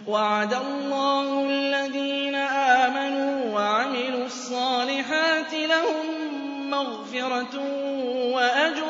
وَعَدَ اللَّهُ الَّذِينَ آمَنُوا وَعَمِلُوا الصَّالِحَاتِ لَهُم مَّغْفِرَةٌ وَأَجْرٌ